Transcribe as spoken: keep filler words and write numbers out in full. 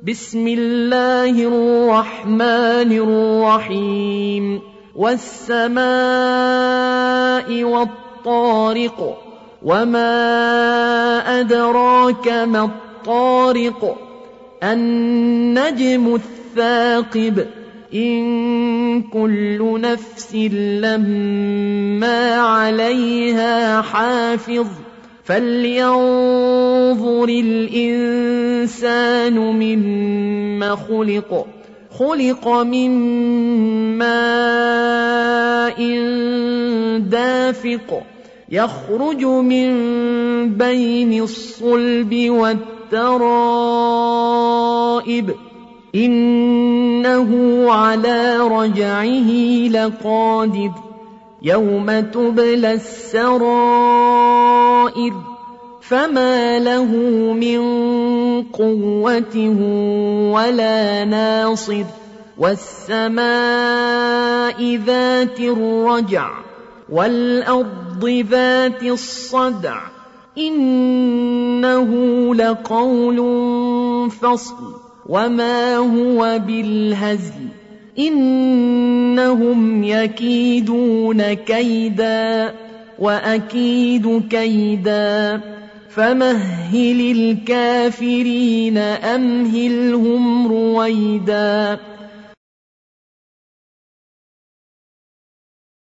بسم الله الرحمن الرحيم والسماء والطارق وما أدراك ما الطارق النجم الثاقب إن كل نفس لما عليها حافظ فلينظر الإنسان مما خلق خلق من ماء دافق يخرج من بين الصلب والترائب إنه على رجعه لقادر يوم تبلى السرائر فما له من قوة ولا ناصر والسماء ذات الرجع والأرض ذات الصدع إنه لقول فصل وما هو بالهزل إنهم يكيدون كيدا وأكيد كيدا فمهل الكافرين أمهلهم رويدا